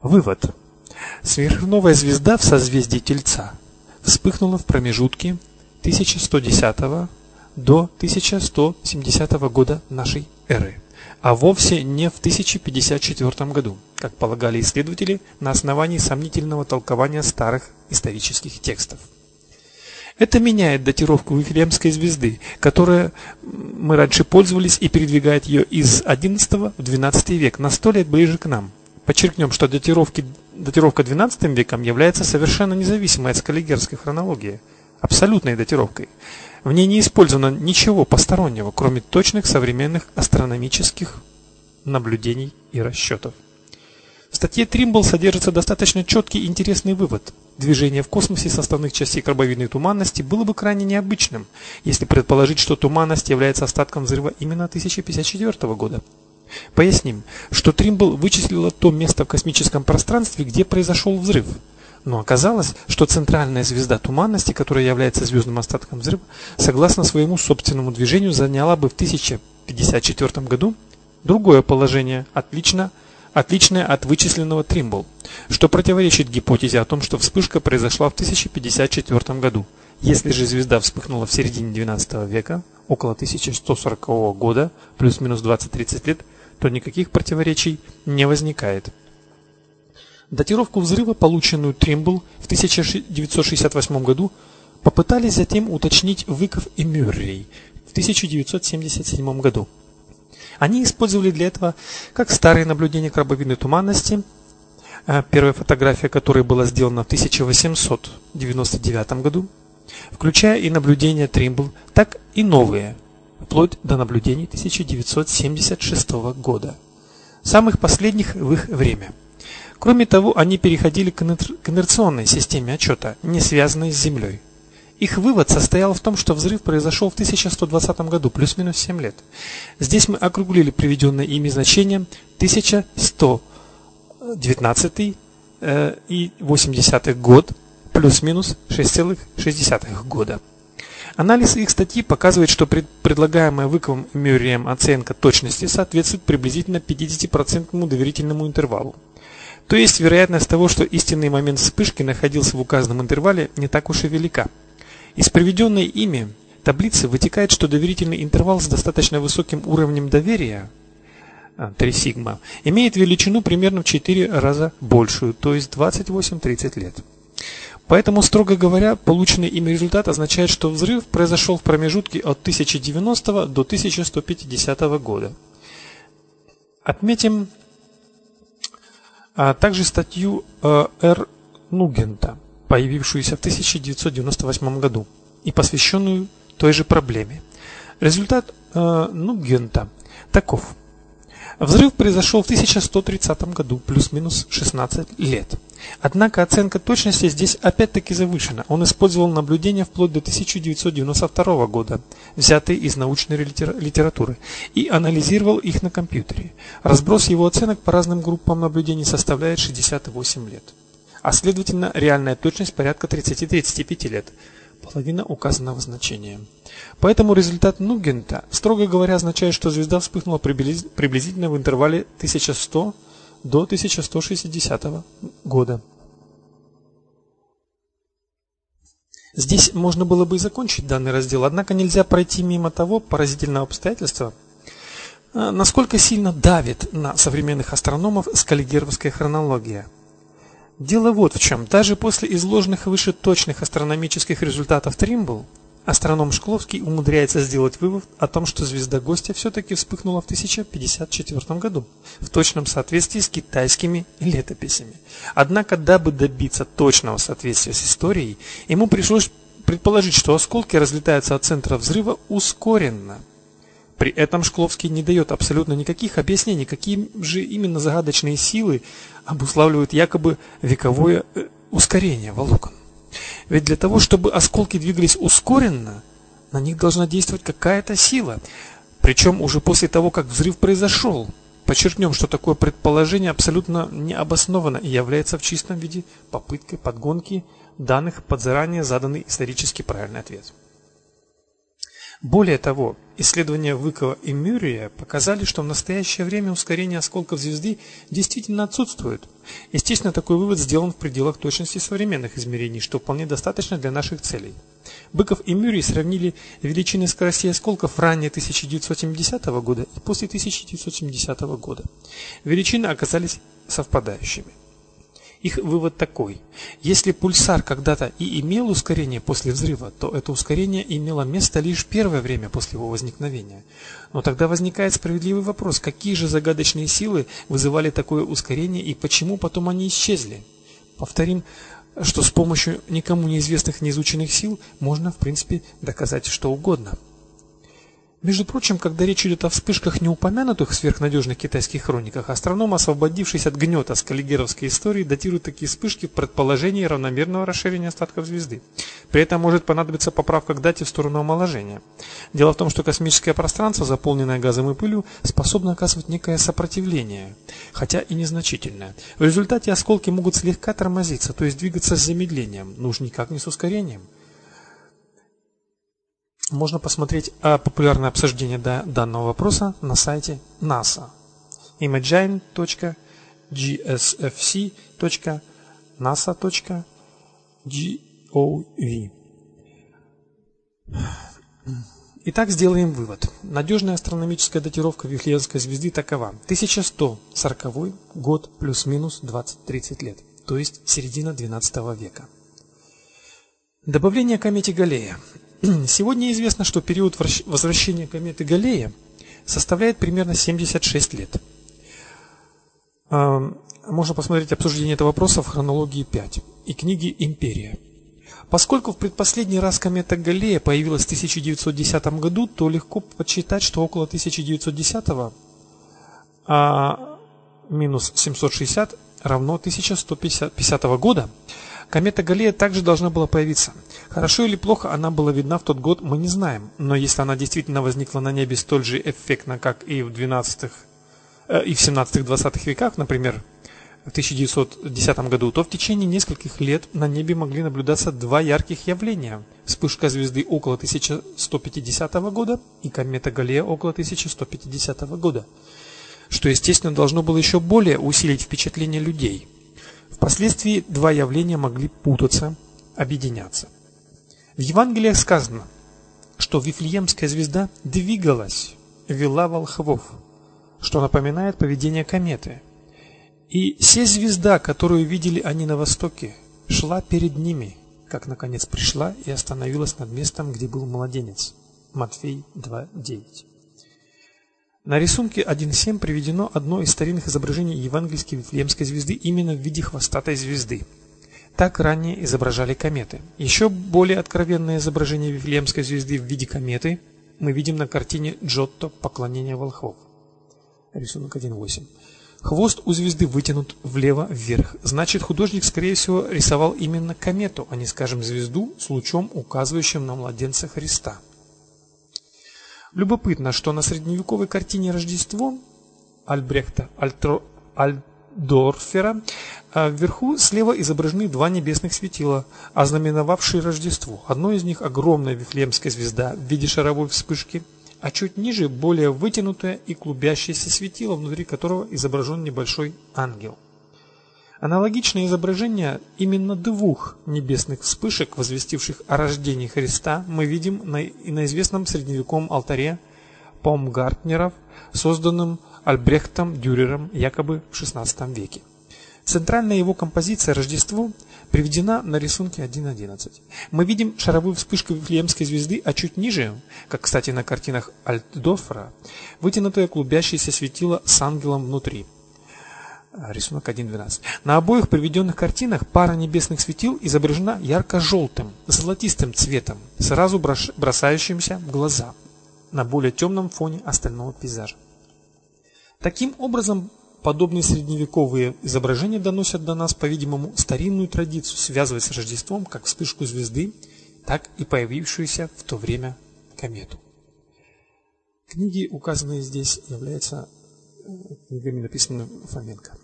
Вывод. Сверхновая звезда в созвездии Тельца вспыхнула в промежутке 1110 до 1170 года нашей эры, а вовсе не в 1054 году, как полагали исследователи на основании сомнительного толкования старых исторических текстов. Это меняет датировку Вифлеемской звезды, которой мы раньше пользовались, и передвигает ее из XI в XII век на 100 лет ближе к нам. Подчеркнем, что датировка XII веком является совершенно независимой от скаллигерской хронологии, абсолютной датировкой. В ней не использовано ничего постороннего, кроме точных современных астрономических наблюдений и расчетов. В статье Тримбл содержится достаточно четкий и интересный вывод. Движение в космосе составных частей крабовидной туманности было бы крайне необычным, если предположить, что туманность является остатком взрыва именно 1054 года. Поясним, что Тримбл вычислила то место в космическом пространстве, где произошел взрыв. Но оказалось, что центральная звезда туманности, которая является звездным остатком взрыва, согласно своему собственному движению, заняла бы в 1054 году другое положение, отличное от вычисленного Тримбл, что противоречит гипотезе о том, что вспышка произошла в 1054 году. Если же звезда вспыхнула в середине XII века, около 1140 года, плюс-минус 20-30 лет, то никаких противоречий не возникает. Датировку взрыва, полученную Тримбл в 1968 году, попытались затем уточнить Выков и Мюррей в 1977 году. Они использовали для этого как старые наблюдения крабовидной туманности, первая фотография которой была сделана в 1899 году, включая и наблюдения Тримбл, так и новые, вплоть до наблюдений 1976 года, самых последних в их время. Кроме того, они переходили к инерционной системе отчета, не связанной с Землей. Их вывод состоял в том, что взрыв произошел в 1120 году, плюс-минус 7 лет. Здесь мы округлили приведенное ими значение 1119 и 80 год, плюс-минус 6,6 года. Анализ их статьи показывает, что предлагаемая Выковым и Мюрреем оценка точности соответствует приблизительно 50% доверительному интервалу. То есть вероятность того, что истинный момент вспышки находился в указанном интервале, не так уж и велика. Из приведенной ими таблицы вытекает, что доверительный интервал с достаточно высоким уровнем доверия 3 сигма имеет величину примерно в 4 раза большую, то есть 28-30 лет. Поэтому, строго говоря, полученный ими результат означает, что взрыв произошел в промежутке от 1090 до 1150 года. Отметим также статью Р. Нугента, появившуюся в 1998 году и посвященную той же проблеме. Результат Нугента таков. Взрыв произошел в 1130 году, плюс-минус 16 лет. Однако оценка точности здесь опять-таки завышена. Он использовал наблюдения вплоть до 1992 года, взятые из научной литературы, и анализировал их на компьютере. Разброс его оценок по разным группам наблюдений составляет 68 лет. А следовательно, реальная точность порядка 30-35 лет, половина указанного значения. Поэтому результат Нугента, строго говоря, означает, что звезда вспыхнула приблизительно в интервале 1100 до 1160 года. Здесь можно было бы и закончить данный раздел, однако нельзя пройти мимо того поразительного обстоятельства, насколько сильно давит на современных астрономов скаллигеровская хронология. Дело вот в чем. Даже после изложенных выше точных астрономических результатов Тримбл, астроном Шкловский умудряется сделать вывод о том, что звезда гостя все-таки вспыхнула в 1054 году, в точном соответствии с китайскими летописями. Однако, дабы добиться точного соответствия с историей, ему пришлось предположить, что осколки разлетаются от центра взрыва ускоренно. При этом Шкловский не дает абсолютно никаких объяснений, какие же именно загадочные силы обуславливают якобы вековое ускорение волокон. Ведь для того, чтобы осколки двигались ускоренно, на них должна действовать какая-то сила, причем уже после того, как взрыв произошел. Подчеркнем, что такое предположение абсолютно необоснованно и является в чистом виде попыткой подгонки данных под заранее заданный исторически правильный ответ. Более того, исследования Выкова и Мюррея показали, что в настоящее время ускорение осколков звезды действительно отсутствует. Естественно, такой вывод сделан в пределах точности современных измерений, что вполне достаточно для наших целей. Быков и Мюррей сравнили величины скоростей осколков ранее 1970 года и после 1970 года. Величины оказались совпадающими. Их вывод такой: если пульсар когда-то и имел ускорение после взрыва, то это ускорение имело место лишь первое время после его возникновения. Но тогда возникает справедливый вопрос: какие же загадочные силы вызывали такое ускорение и почему потом они исчезли? Повторим, что с помощью никому неизвестных неизученных сил можно, в принципе, доказать что угодно. Между прочим, когда речь идет о вспышках, не упомянутых в сверхнадежных китайских хрониках, астроном, освободившись от гнета скаллигеровской истории, датирует такие вспышки в предположении равномерного расширения остатков звезды. При этом может понадобиться поправка к дате в сторону омоложения. Дело в том, что космическое пространство, заполненное газом и пылью, способно оказывать некое сопротивление, хотя и незначительное. В результате осколки могут слегка тормозиться, то есть двигаться с замедлением, но уж никак не с ускорением. Можно посмотреть популярное обсуждение данного вопроса на сайте NASA imagine.gsfc.nasa.gov. Итак, сделаем вывод. Надежная астрономическая датировка Вифлеемской звезды такова: 1140 год плюс-минус 20-30 лет, то есть середина XII века. Добавление комете Галлея. Сегодня известно, что период возвращения кометы Галлея составляет примерно 76 лет. Можно посмотреть обсуждение этого вопроса в хронологии 5 и книге «Империя». Поскольку в предпоследний раз комета Галлея появилась в 1910 году, то легко подсчитать, что около 1910 минус 760 равно 1150 года комета Галлея также должна была появиться. Хорошо или плохо она была видна в тот год, мы не знаем, но если она действительно возникла на небе столь же эффектно, как и в 17-20 веках, например, в 1910 году, то в течение нескольких лет на небе могли наблюдаться два ярких явления: вспышка звезды около 1150 года и комета Галлея около 1150 года, что, естественно, должно было еще более усилить впечатление людей. Впоследствии два явления могли путаться, объединяться. В Евангелиях сказано, что Вифлеемская звезда двигалась, вела волхвов, что напоминает поведение кометы. И се звезда, которую видели они на востоке, шла перед ними, как наконец пришла и остановилась над местом, где был младенец. Матфей 2:9. На рисунке 1.7 приведено одно из старинных изображений евангельской Вифлеемской звезды именно в виде хвостатой звезды. Так ранее изображали кометы. Еще более откровенное изображение Вифлеемской звезды в виде кометы мы видим на картине Джотто «Поклонение волхвов». Рисунок 1.8. Хвост у звезды вытянут влево вверх. Значит, художник, скорее всего, рисовал именно комету, а не, скажем, звезду с лучом, указывающим на младенца Христа. Любопытно, что на средневековой картине «Рождество» Альбрехта Альдорфера вверху слева изображены два небесных светила, ознаменовавшие Рождество. Одно из них огромная Вифлеемская звезда в виде шаровой вспышки, а чуть ниже более вытянутое и клубящееся светило, внутри которого изображен небольшой ангел. Аналогичное изображение именно двух небесных вспышек, возвестивших о рождении Христа, мы видим на известном средневековом алтаре Паумгартнеров, созданном Альбрехтом Дюрером якобы в XVI веке. Центральная его композиция «Рождество» приведена на рисунке 1.11. Мы видим шаровую вспышку Вифлеемской звезды, а чуть ниже, как, кстати, на картинах Альтдорфера, вытянутое клубящееся светило с ангелом внутри. Рисунок 1.12. На обоих приведенных картинах пара небесных светил изображена ярко-желтым, золотистым цветом, сразу бросающимся в глаза, на более темном фоне остального пейзажа. Таким образом, подобные средневековые изображения доносят до нас, по-видимому, старинную традицию связывать с Рождеством как вспышку звезды, так и появившуюся в то время комету. Книги, указанные здесь, являются книгами, написанными Фоменко.